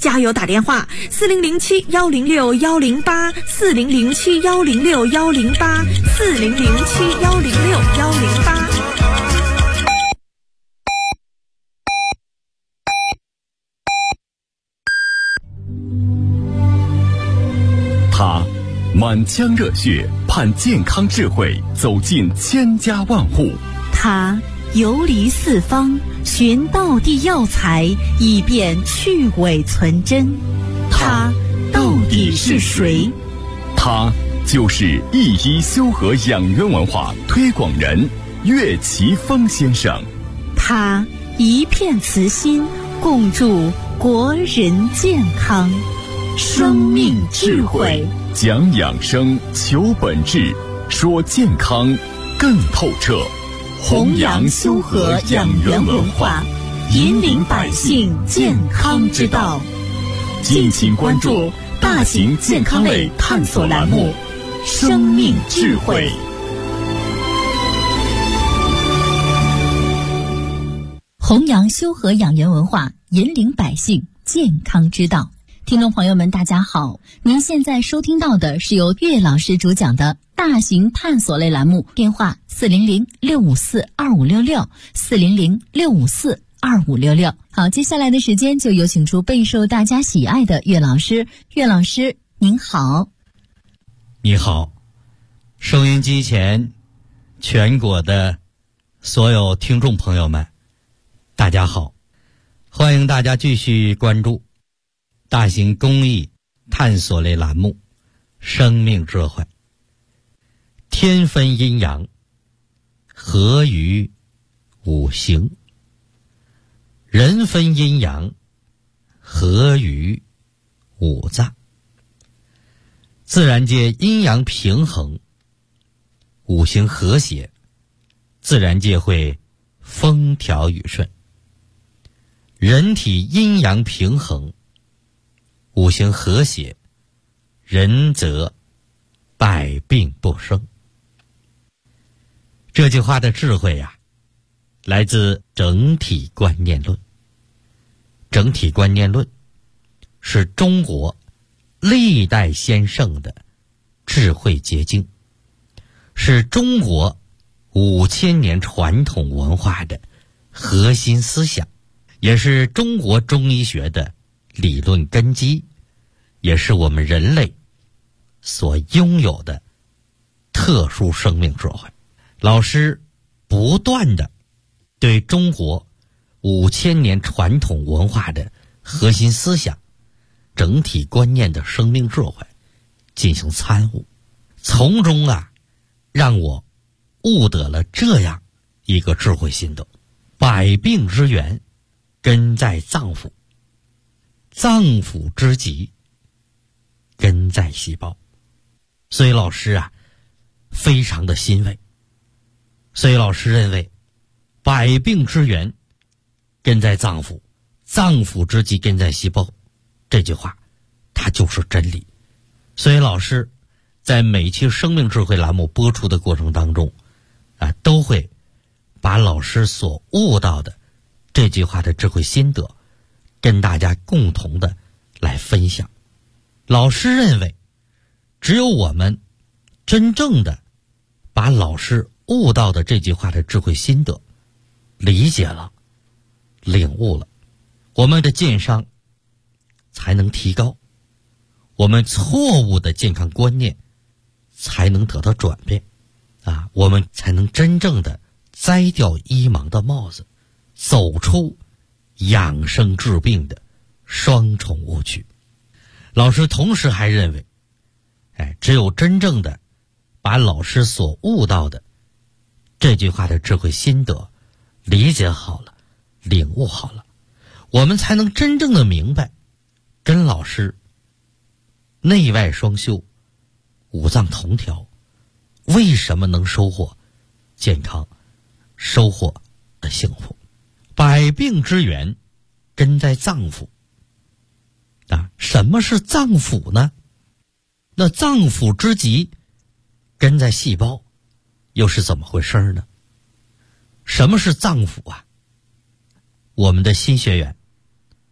加油打电话4007-106-108，4007-106-108。 他满腔热血盼健康智慧走进千家万户， 他游离四方寻道地药材，以便去伪存真。他到底是谁？ 他就是一一修和养元文化推广人岳奇峰先生。 他一片慈心，共筑国人健康。生命智慧， 讲养生，求本质，说健康更透彻。 弘扬修和养元文化，引领百姓健康之道。 敬请关注大型健康类探索栏目《生命智慧》。 弘扬修和养元文化，引领百姓健康之道。听众朋友们大家好，您现在收听到的是由岳老师主讲的大型探索类栏目，电话400-654-2566，400-654-2566。好，接下来的时间就有请出备受大家喜爱的岳老师。岳老师您好。 你好，收音机前全国的所有听众朋友们大家好，欢迎大家继续关注大型公益探索类栏目《生命智慧》。天分阴阳，合于五行；人分阴阳，合于五脏。自然界阴阳平衡，五行和谐，自然界会风调雨顺。人体阴阳平衡，五行和谐，人则百病不生。这句话的智慧呀，来自整体观念论。整体观念论是中国历代先圣的智慧结晶，是中国5000年传统文化的核心思想，也是中国中医学的理论根基，也是我们人类所拥有的特殊生命智慧。老师不断的对中国5000年传统文化的核心思想、整体观念的生命智慧进行参悟，从中让我悟得了这样一个智慧心得：百病之源根在脏腑，脏腑之极根在细胞。所以老师非常的欣慰。所以老师认为，百病之源根在脏腑，脏腑之极根在细胞，这句话它就是真理。所以老师在每期生命智慧栏目播出的过程当中都会把老师所悟到的这句话的智慧心得跟大家共同的来分享。老师认为，只有我们真正的把老师悟到的这句话的智慧心得理解了、领悟了，我们的健商才能提高，我们错误的健康观念才能得到转变我们才能真正的摘掉医盲的帽子，走出养生治病的双重误区。老师同时还认为，只有真正的把老师所悟到的这句话的智慧心得理解好了、领悟好了，我们才能真正的明白，跟老师内外双修、五脏同调，为什么能收获健康、收获的幸福。百病之源根在脏腑什么是脏腑呢？那脏腑之极根在细胞，又是怎么回事呢？什么是脏腑我们的新学员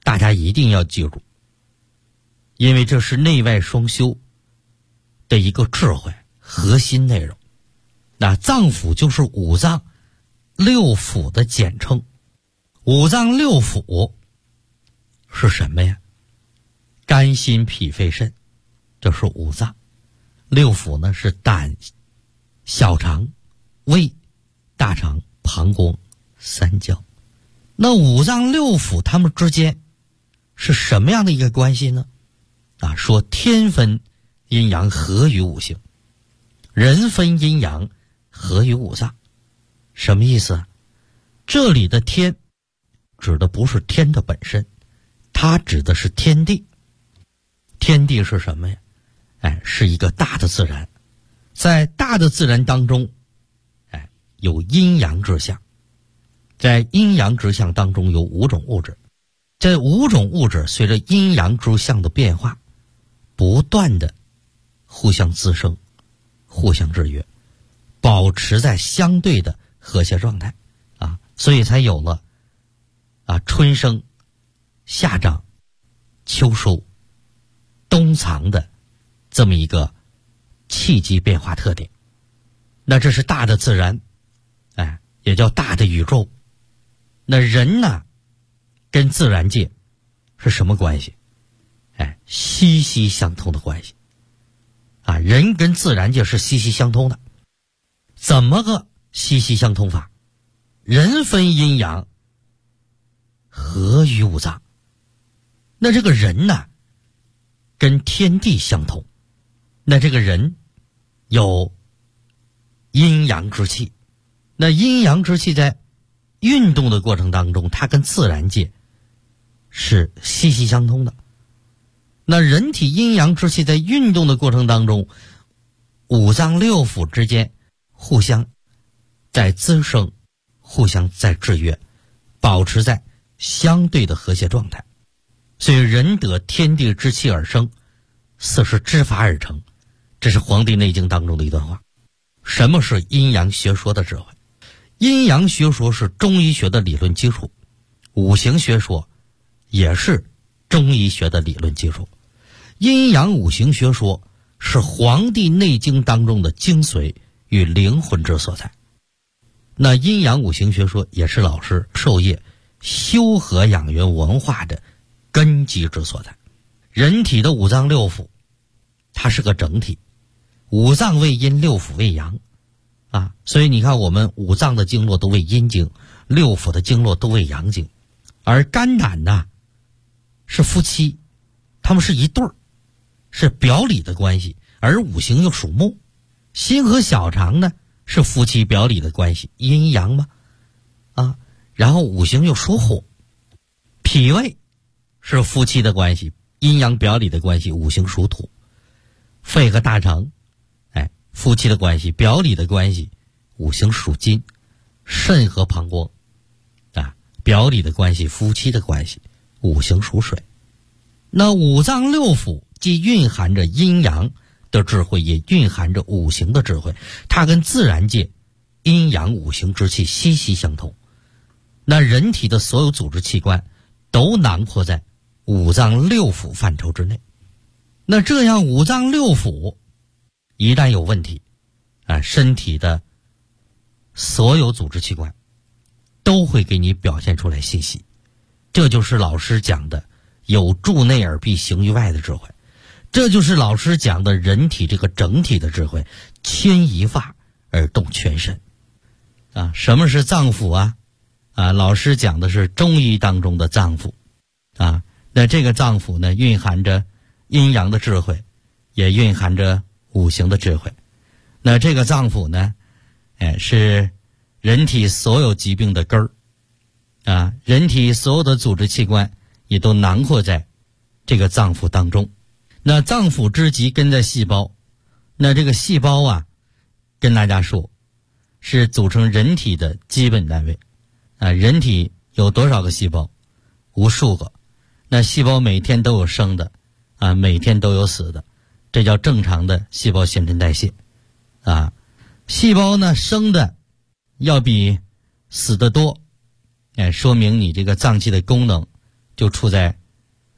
大家一定要记住，因为这是内外双修的一个智慧核心内容。那脏腑就是五脏六腑的简称。五脏六腑是什么呀？肝心脾肺肾，这是五脏。六腑呢是胆、小肠、胃、大肠、膀胱、三焦。那五脏六腑它们之间是什么样的一个关系呢？说天分阴阳合于五行，人分阴阳合于五脏。什么意思啊？这里的天指的不是天的本身，它指的是天地。天地是什么呀？是一个大的自然。在大的自然当中，有阴阳之象。在阴阳之象当中有五种物质，这五种物质随着阴阳之象的变化，不断的互相滋生，互相制约，保持在相对的和谐状态所以才有了春生、夏长、秋收、冬藏的这么一个气机变化特点。那这是大的自然，也叫大的宇宙。那人呢，跟自然界是什么关系？息息相通的关系人跟自然界是息息相通的。怎么个息息相通法？人分阴阳合于五脏。那这个人呢，跟天地相通。那这个人有阴阳之气，那阴阳之气在运动的过程当中，它跟自然界是息息相通的。那人体阴阳之气在运动的过程当中，五脏六腑之间互相在滋生，互相在制约，保持在相对的和谐状态。所以人得天地之气而生，四时之法而成。这是《黄帝内经》当中的一段话。什么是阴阳学说的智慧？阴阳学说是中医学的理论基础，五行学说也是中医学的理论基础。阴阳五行学说是《黄帝内经》当中的精髓与灵魂之所在。那阴阳五行学说也是老师授业修和养元文化的根基之所在。人体的五脏六腑它是个整体，五脏为阴，六腑为阳所以你看我们五脏的经络都为阴经，六腑的经络都为阳经。而肝胆呢是夫妻，他们是一对儿，是表里的关系。而五行又属木，心和小肠呢是夫妻表里的关系，阴阳嘛然后五行又属火，脾胃是夫妻的关系，阴阳表里的关系，五行属土。肺和大肠夫妻的关系，表里的关系，五行属金。肾和膀胱表里的关系，夫妻的关系，五行属水。那五脏六腑既蕴含着阴阳的智慧，也蕴含着五行的智慧，它跟自然界阴阳五行之气息息相通。那人体的所有组织器官都囊括在五脏六腑范畴之内。那这样五脏六腑一旦有问题身体的所有组织器官都会给你表现出来信息。这就是老师讲的有助内而必行于外的智慧，这就是老师讲的人体这个整体的智慧，牵一发而动全身什么是脏腑老师讲的是中医当中的脏腑那这个脏腑呢，蕴含着阴阳的智慧，也蕴含着五行的智慧。那这个脏腑呢是人体所有疾病的根儿人体所有的组织器官也都囊括在这个脏腑当中。那脏腑之极根在细胞，那这个细胞跟大家说是组成人体的基本单位人体有多少个细胞？无数个。那细胞每天都有生的每天都有死的，这叫正常的细胞新陈代谢细胞呢生的要比死的多说明你这个脏器的功能就处在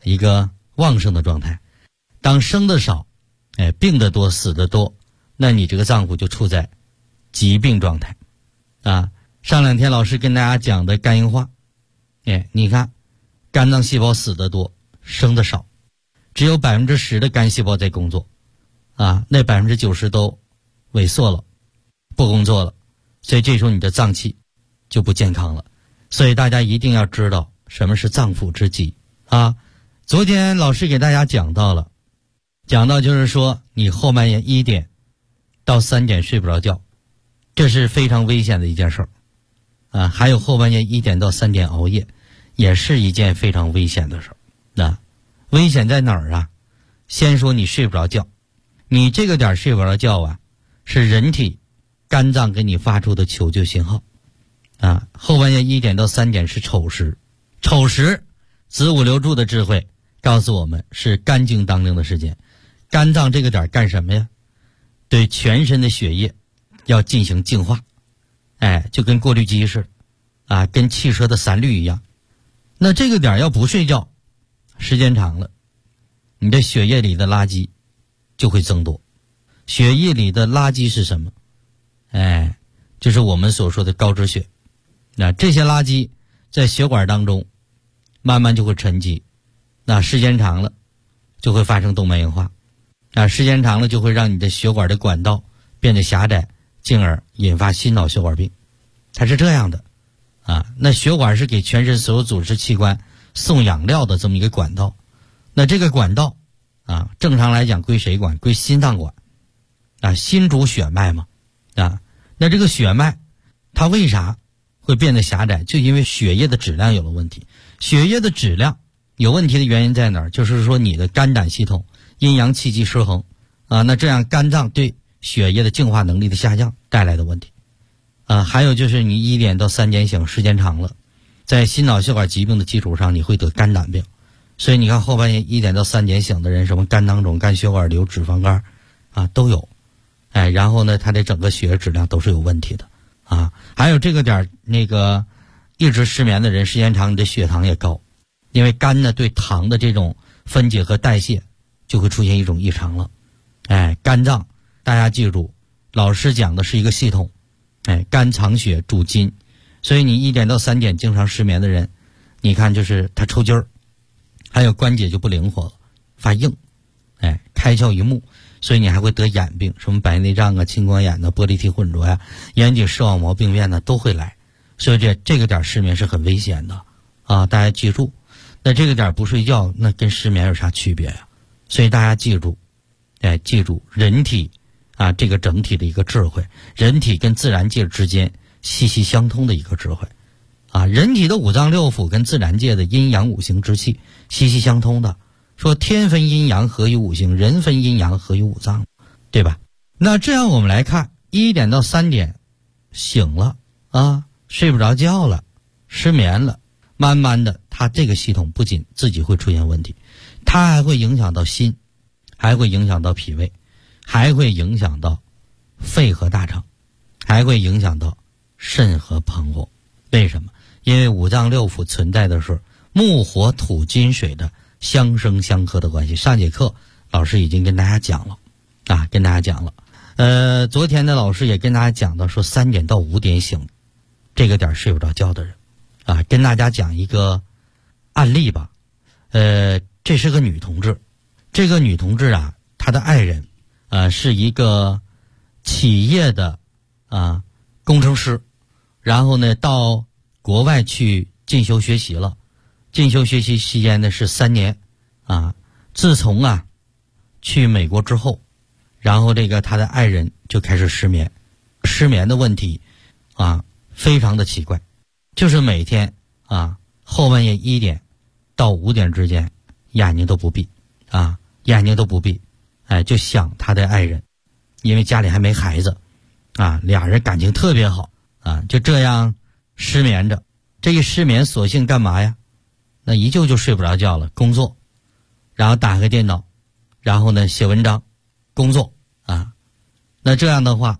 一个旺盛的状态。当生的少，病的多，死的多，那你这个脏腑就处在疾病状态啊。上2天老师跟大家讲的肝硬化，你看肝脏细胞死的多，生的少，只有10%的肝细胞在工作啊，那90%都萎缩了，不工作了，所以这时候你的脏器就不健康了。所以大家一定要知道什么是脏腑之疾啊。昨天老师给大家讲到就是说你后半夜1点到3点睡不着觉，这是非常危险的一件事儿啊。还有后半夜1点到3点熬夜，也是一件非常危险的事儿啊。危险在哪儿啊？先说你睡不着觉，你这个点睡不着觉啊，是人体肝脏给你发出的求救信号啊。后半夜1点到3点是丑时，丑时子午流注的智慧告诉我们是肝经当令的时间。肝脏这个点干什么呀？对全身的血液要进行净化，就跟过滤机似的啊，跟汽车的散滤一样。那这个点要不睡觉，时间长了，你的血液里的垃圾就会增多。血液里的垃圾是什么？就是我们所说的高脂血。那这些垃圾在血管当中慢慢就会沉积，那时间长了就会发生动脉硬化，时间长了就会让你的血管的管道变得狭窄，进而引发心脑血管病。它是这样的啊。那血管是给全身所有组织器官送养料的这么一个管道，那这个管道啊，正常来讲归谁管？归心脏管啊，心主血脉嘛啊。那这个血脉它为啥会变得狭窄？就因为血液的质量有了问题。血液的质量有问题的原因在哪儿？就是说你的肝胆系统阴阳气机失衡啊，那这样肝脏对血液的净化能力的下降带来的问题啊。还有就是你1点到3点醒，时间长了，在心脑血管疾病的基础上，你会得肝胆病。所以你看后半夜1点到3点醒的人，什么肝囊肿、肝血管瘤、脂肪肝啊都有，然后呢，他的整个血液质量都是有问题的啊。还有这个点那个一直失眠的人，时间长你的血糖也高，因为肝呢对糖的这种分解和代谢就会出现一种异常了。肝脏大家记住，老师讲的是一个系统，肝藏血主筋，所以你1点到3点经常失眠的人，你看就是他抽筋儿，还有关节就不灵活了，发硬，开窍于目，所以你还会得眼病，什么白内障啊、青光眼呐、玻璃体混浊呀、眼底视网膜病变呢都会来。所以这个点失眠是很危险的啊，大家记住。那这个点不睡觉，那跟失眠有啥区别呀？所以大家记住，记住人体啊这个整体的一个智慧，人体跟自然界之间息息相通的一个智慧啊。人体的五脏六腑跟自然界的阴阳五行之气息息相通的。说天分阴阳合于五行，人分阴阳合于五脏，对吧？那这样我们来看，1点到3点醒了啊，睡不着觉了，失眠了，慢慢的它这个系统不仅自己会出现问题，它还会影响到心，还会影响到脾胃，还会影响到肺和大肠，还会影响到肾和膀胱。为什么？因为五脏六腑存在的是木火土金水的相生相克的关系。上节课老师已经跟大家讲了啊，跟大家讲了。昨天的老师也跟大家讲到说3点到5点醒，这个点睡不着觉的人啊，跟大家讲一个案例吧。这是个女同志，这个女同志啊，她的爱人是一个企业的工程师，然后呢到国外去进修学习了。进修学习期间呢是3年啊。自从去美国之后，然后这个他的爱人就开始失眠，失眠的问题非常的奇怪，就是每天后半夜1点到5点之间眼睛都不闭眼睛都不闭，就想他的爱人，因为家里还没孩子俩人感情特别好就这样失眠着。这个失眠索性干嘛呀？那依旧就睡不着觉了，工作，然后打开电脑，然后呢写文章，工作那这样的话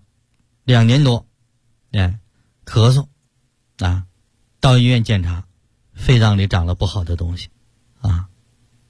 2年多咳嗽到医院检查，肺脏里长了不好的东西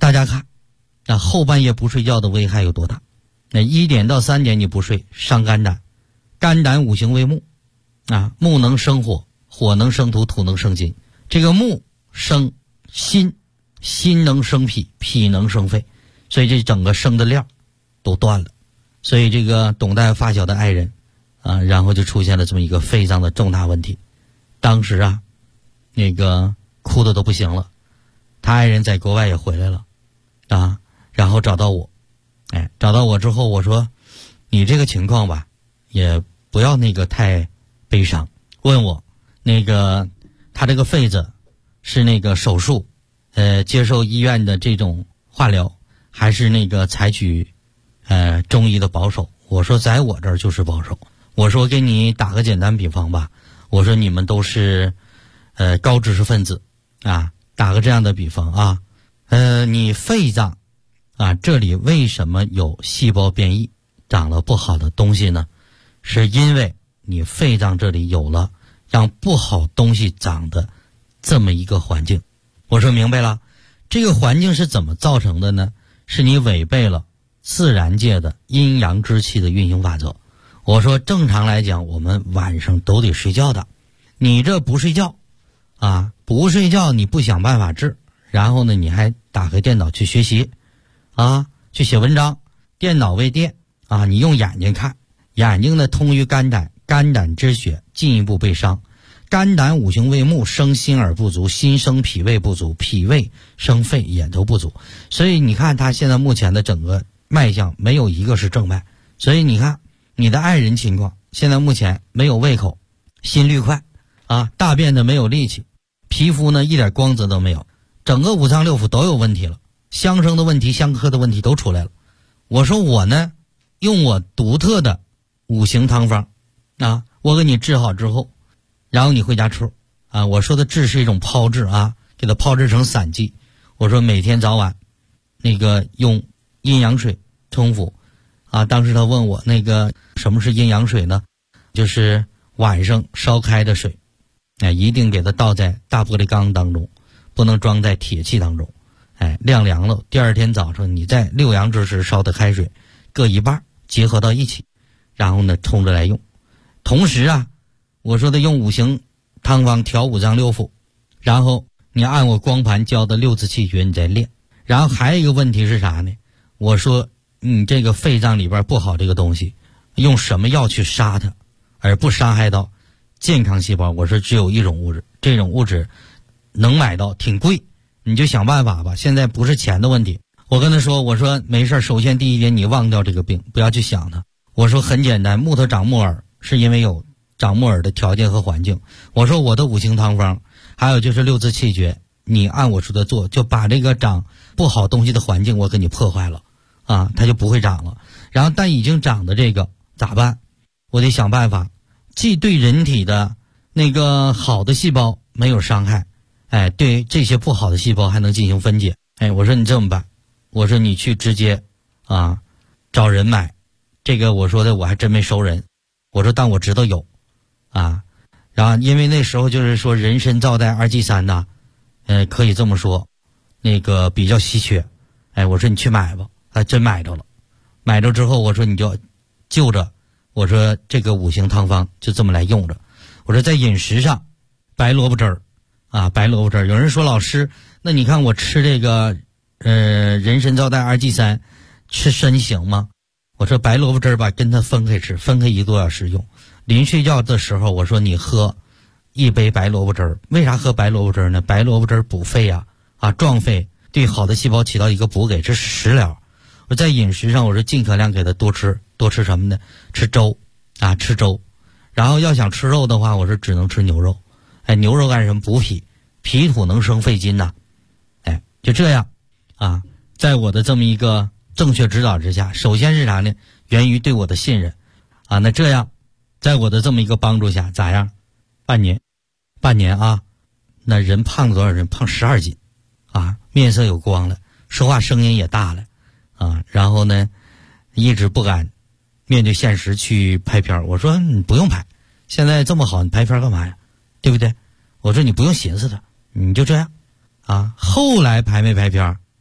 大家看，那后半夜不睡觉的危害有多大？那1点到3点你不睡，伤肝胆，肝胆五行为木，啊，木能生火，火能生土，土能生金。这个木生心，心能生脾，脾能生肺，所以这整个生的料都断了。所以这个董大夫发小的爱人啊，然后就出现了这么一个肺脏的重大问题。当时啊，那个哭的都不行了。他爱人在国外也回来了啊，然后找到我，找到我之后我说，你这个情况吧，也不要那个太悲伤。问我那个他这个肺子是那个手术，接受医院的这种化疗，还是那个采取中医的保守？我说在我这儿就是保守。我说给你打个简单比方吧，我说你们都是高知识分子啊，打个这样的比方啊，你肺脏啊这里为什么有细胞变异长了不好的东西呢？是因为你肺脏这里有了让不好东西长的这么一个环境。我说明白了，这个环境是怎么造成的呢？是你违背了自然界的阴阳之气的运行法则。我说正常来讲我们晚上都得睡觉的，你这不睡觉啊，不睡觉你不想办法治，然后呢你还打开电脑去学习啊，去写文章，电脑为电啊，你用眼睛看，眼睛呢通于肝胆，肝胆之血进一步被伤，肝胆五行为木，生心而不足，心生脾胃不足，脾胃生肺也都不足。所以你看他现在目前的整个脉象没有一个是正脉。所以你看你的爱人情况，现在目前没有胃口，心率快啊，大便的没有力气，皮肤呢一点光泽都没有，整个五脏六腑都有问题了，相生的问题，相克的问题都出来了。我说我呢用我独特的五行汤方啊，我给你治好之后，然后你回家吃啊。我说的治是一种泡制啊，给它泡制成散剂。我说每天早晚那个用阴阳水冲服啊。当时他问我那个什么是阴阳水呢？就是晚上烧开的水，一定给它倒在大玻璃缸当中，不能装在铁器当中，晾凉了，第二天早上你在6阳之时烧的开水各一半结合到一起，然后呢冲着来用。同时啊，我说的用五行汤方调五脏六腑，然后你按我光盘教的6字气诀你再练。然后还有一个问题是啥呢？我说你这个肺脏里边不好这个东西，用什么药去杀它而不伤害到健康细胞？我说只有一种物质，这种物质能买到，挺贵，你就想办法吧，现在不是钱的问题。我跟他说，我说没事，首先第一点你忘掉这个病，不要去想它。我说很简单，木头长木耳是因为有长木耳的条件和环境。我说我的五行汤方还有就是6字气诀，你按我说的做，就把这个长不好东西的环境我给你破坏了啊，它就不会长了。然后但已经长的这个咋办？我得想办法既对人体的那个好的细胞没有伤害，对这些不好的细胞还能进行分解。我说你这么办，我说你去直接啊找人买这个。我说的我还真没收人，我说但我知道有啊。然后因为那时候就是说人参皂苷2G3呐，可以这么说，那个比较稀缺。我说你去买吧，还真买着了。买着之后我说你就着我说这个五行汤方就这么来用着。我说在饮食上，白萝卜汁儿啊，白萝卜汁儿。有人说老师，那你看我吃这个人参皂苷2G3吃参行吗？我说白萝卜汁儿吧，跟它分开吃，分开1个多小时用。临睡觉的时候，我说你喝1杯白萝卜汁儿。为啥喝白萝卜汁儿呢？白萝卜汁儿补肺啊，壮肺，对好的细胞起到一个补给，这是食疗。我在饮食上，我说尽可量给它多吃什么呢？吃粥啊，吃粥。然后要想吃肉的话，我说只能吃牛肉。牛肉干什么？补脾，脾土能生肺金呐。就这样啊，在我的这么一个正确指导之下，首先是啥呢？源于对我的信任啊。那这样，在我的这么一个帮助下，咋样？半年啊，那人胖了多少？人胖12斤啊，面色有光了，说话声音也大了啊。然后呢，一直不敢面对现实去拍片。我说你不用拍，现在这么好，你拍片干嘛呀？对不对？我说你不用寻思它，你就这样啊。后来拍没拍片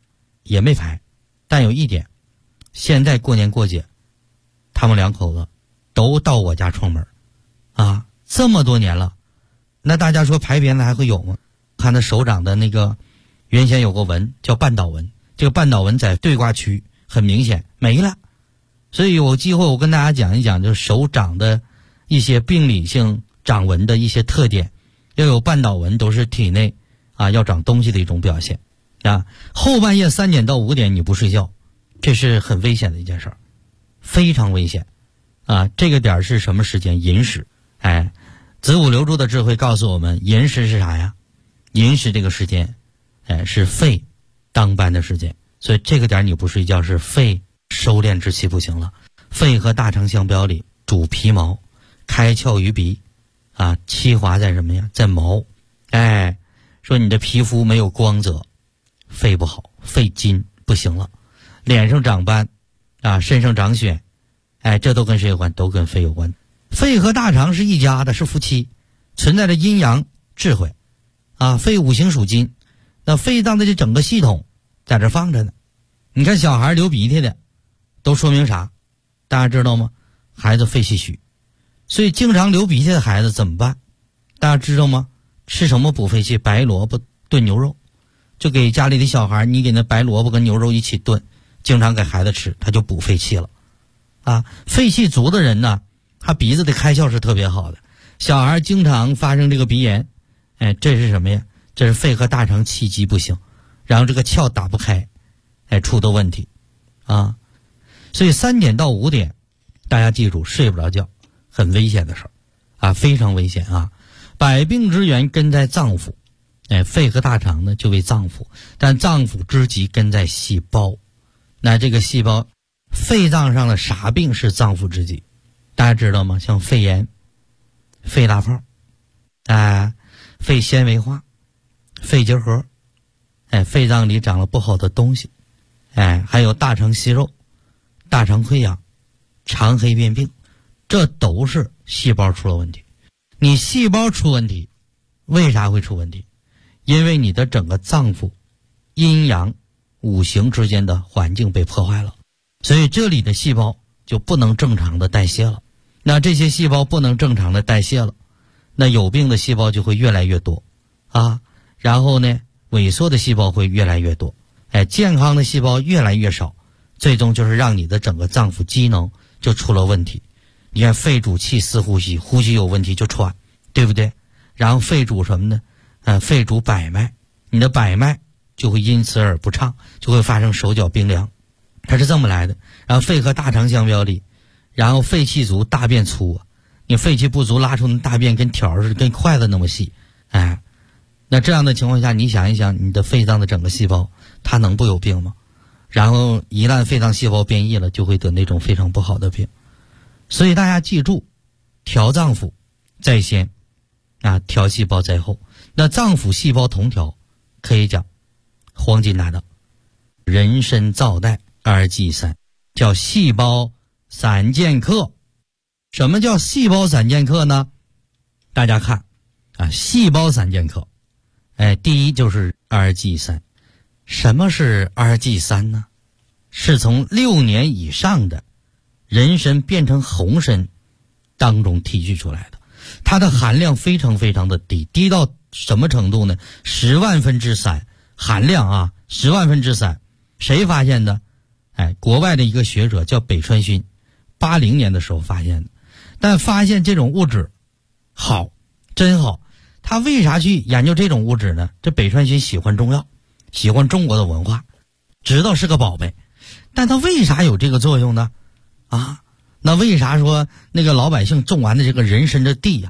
也没排。但有一点，现在过年过节，他们两口子都到我家串门啊，这么多年了，那大家说排鞭子还会有吗？看他手掌的那个原先有个纹叫半岛纹，这个半岛纹在对卦区很明显没了。所以有机会我跟大家讲一讲，就是手掌的一些病理性掌纹的一些特点。要有半岛纹都是体内要长东西的一种表现啊。后半夜3点到5点你不睡觉，这是很危险的一件事儿，非常危险啊。这个点是什么时间？寅时。子午流注的智慧告诉我们，寅时是啥呀？寅时这个时间是肺当班的时间，所以这个点你不睡觉是肺收敛之气不行了。肺和大肠相表里，主皮毛，开窍于鼻气华在什么呀？在毛。说你的皮肤没有光泽，肺不好，肺金不行了。脸上长斑身上长癣，这都跟谁有关？都跟肺有关。肺和大肠是一家的，是夫妻，存在着阴阳智慧肺五行属金，那肺脏的这整个系统在这放着呢。你看小孩流鼻涕的都说明啥？大家知道吗？孩子肺气虚。所以经常流鼻涕的孩子怎么办？大家知道吗？吃什么补肺气？白萝卜炖牛肉，就给家里的小孩，你给那白萝卜跟牛肉一起炖，经常给孩子吃，他就补肺气了肺气足的人呢，他鼻子的开窍是特别好的。小孩经常发生这个鼻炎，这是什么呀？这是肺和大肠气机不行，然后这个窍打不开，出的问题所以3点到5点大家记住，睡不着觉很危险的事儿非常危险百病之源根在脏腑，肺和大肠呢就为脏腑，但脏腑之疾根在细胞。那这个细胞，肺脏上的啥病是脏腑之疾？大家知道吗？像肺炎、肺大泡肺纤维化、肺结核，肺脏里长了不好的东西，还有大肠息肉、大肠溃疡、肠黑变病，这都是细胞出了问题。你细胞出问题，为啥会出问题？因为你的整个脏腑阴阳五行之间的环境被破坏了，所以这里的细胞就不能正常的代谢了。那这些细胞不能正常的代谢了，那有病的细胞就会越来越多然后呢，萎缩的细胞会越来越多，健康的细胞越来越少，最终就是让你的整个脏腑机能就出了问题。你看肺主气司呼吸，呼吸有问题就喘，对不对？然后肺主什么呢？肺主百脉，你的百脉就会因此而不畅，就会发生手脚冰凉，它是这么来的。然后肺和大肠相表里，然后肺气足大便粗你肺气不足拉出的大便跟条似的，跟筷子那么细那这样的情况下，你想一想，你的肺脏的整个细胞它能不有病吗？然后一旦肺脏细胞变异了，就会得那种非常不好的病。所以大家记住，调脏腑在先调细胞在后。那脏腑细胞同调，可以讲黄金搭档，人参皂苷2剂3，叫细胞散剑客。什么叫细胞散剑客呢？大家看细胞散剑客第一就是2剂3。什么是2剂3呢？是从6年以上的人参变成红参当中提取出来的，它的含量非常非常的低，低到什么程度呢？10万分之3含量10万分之3。谁发现的？国外的一个学者叫北川勋，80年的时候发现的。但发现这种物质好，真好。他为啥去研究这种物质呢？这北川勋喜欢中药，喜欢中国的文化，知道是个宝贝，但他为啥有这个作用呢？那为啥说那个老百姓种完的这个人参的地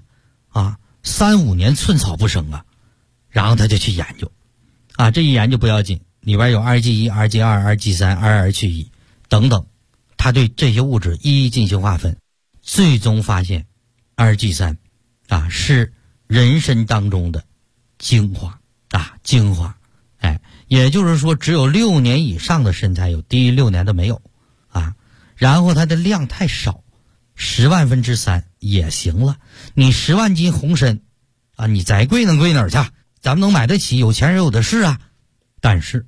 3、5年寸草不生然后他就去研究这一研究不要紧，里边有2剂1、2剂2、2剂3、2去1等等，他对这些物质一一进行划分，最终发现2剂3是人参当中的精华精华。也就是说只有6年以上的参才有，低于6年的没有然后它的量太少，10万分之3也行了。你10万斤红参你再贵能贵哪儿去？咱们能买得起，有钱人有的是但是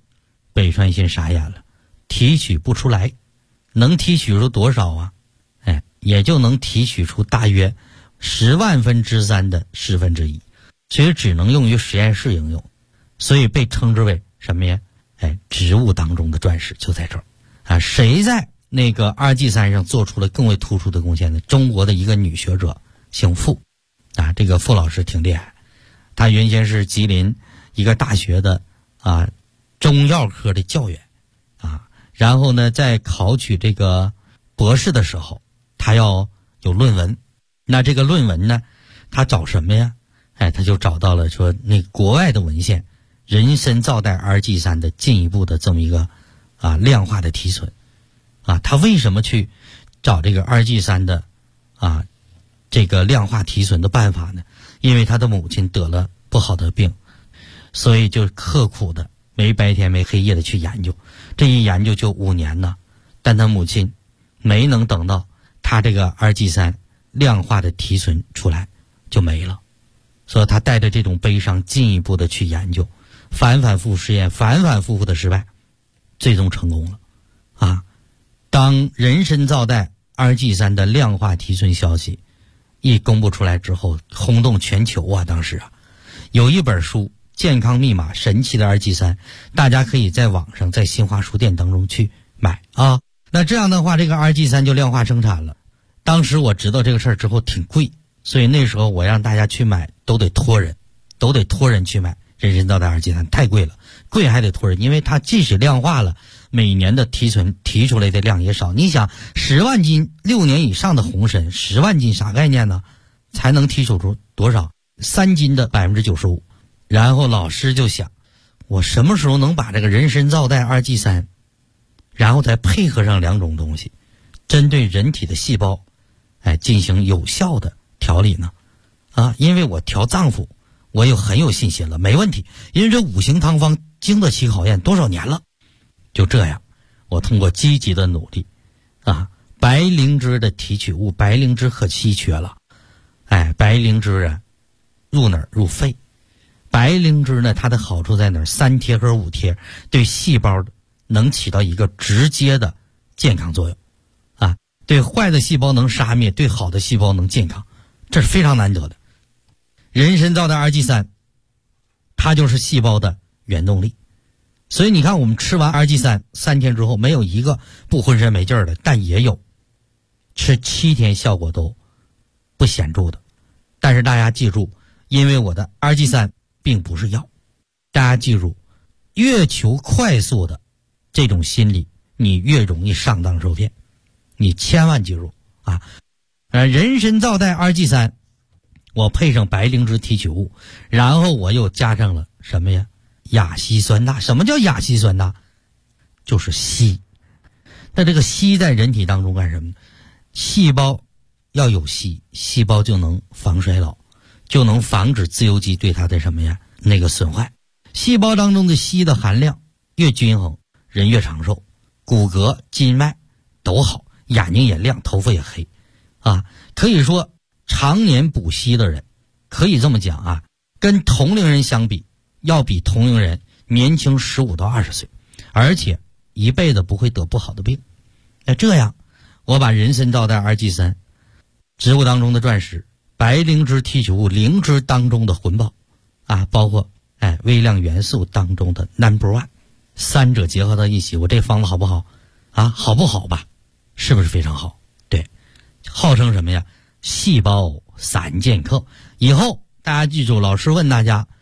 北川心傻眼了，提取不出来，能提取出多少啊？也就能提取出大约10万分之3的1/10，所以只能用于实验室应用，所以被称之为什么呀？植物当中的钻石就在这儿啊！谁在那个2G3上做出了更为突出的贡献呢？中国的一个女学者，姓傅啊，这个傅老师挺厉害，她原先是吉林一个大学的中药科的教员啊，然后呢，在考取这个博士的时候，他要有论文，那这个论文呢，他找什么呀？他就找到了说那国外的文献，人参皂苷 2G3的进一步的这么一个量化的提纯他为什么去找这个 2G3的这个量化提纯的办法呢？因为他的母亲得了不好的病，所以就刻苦的没白天没黑夜的去研究，这一研究就5年呢，但他母亲没能等到他这个 2G3量化的提纯出来就没了，所以他带着这种悲伤进一步的去研究，反反复实验，反反复复的失败，最终成功了当人参皂苷 2G3的量化提纯消息一公布出来之后，轰动全球当时有一本书《健康密码：神奇的 2G3》，大家可以在网上在新华书店当中去买那这样的话，这个 2G3就量化生产了。当时我知道这个事儿之后挺贵，所以那时候我让大家去买都得托人去买人参皂苷 2G3，太贵了，贵还得托人，因为它即使量化了，每年的提纯提出来的量也少。你想10万斤6年以上的红参，10万斤啥概念呢？才能提取出多少？3斤的 95%。然后老师就想，我什么时候能把这个人参皂苷 2G3，然后再配合上2种东西，针对人体的细胞进行有效的调理呢？因为我调脏腑我很有信心了，没问题，因为这5行汤方经得起考验多少年了。就这样，我通过积极的努力白灵芝的提取物，白灵芝可稀缺了，白灵芝入哪儿？入肺。白灵芝呢，它的好处在哪儿？3贴和5贴对细胞能起到一个直接的健康作用对坏的细胞能杀灭，对好的细胞能健康，这是非常难得的。人参皂苷 2G3 它就是细胞的原动力，所以你看我们吃完 2G3 3天之后没有一个不浑身没劲儿的，但也有吃7天效果都不显著的。但是大家记住，因为我的 2G3 并不是药，大家记住，越求快速的这种心理，你越容易上当受骗，你千万记住人参皂苷 2G3 我配上白灵芝提取物，然后我又加上了什么呀？亚稀酸钠。什么叫亚稀酸钠？就是硒。那这个硒在人体当中干什么？细胞要有硒，细胞就能防衰老，就能防止自由基对它的什么呀？那个损坏。细胞当中的硒的含量越均衡，人越长寿，骨骼筋脉都好，眼睛也亮，头发也黑可以说常年补硒的人，可以这么讲跟同龄人相比，要比同龄人年轻15到20岁，而且一辈子不会得不好的病。那这样我把人参皂苷 2G3 植物当中的钻石，白灵芝提取物灵芝当中的魂宝包括微量元素当中的 No.1， 三者结合到一起，我这方子好不好好不好吧？是不是非常好？对，号称什么呀？细胞散剑客。以后大家记住，老师问大家